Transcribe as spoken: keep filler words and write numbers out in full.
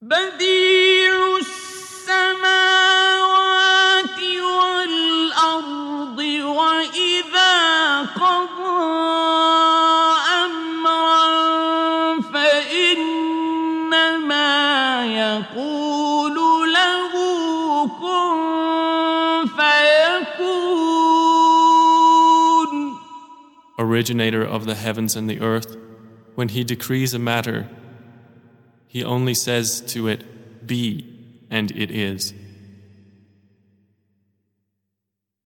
بديع السماوات والأرض وإذا قضى أمرا فإنما يقول له كن فيكون. Originator of the heavens and the earth, when he decrees a matter, he only says to it, be, and it is.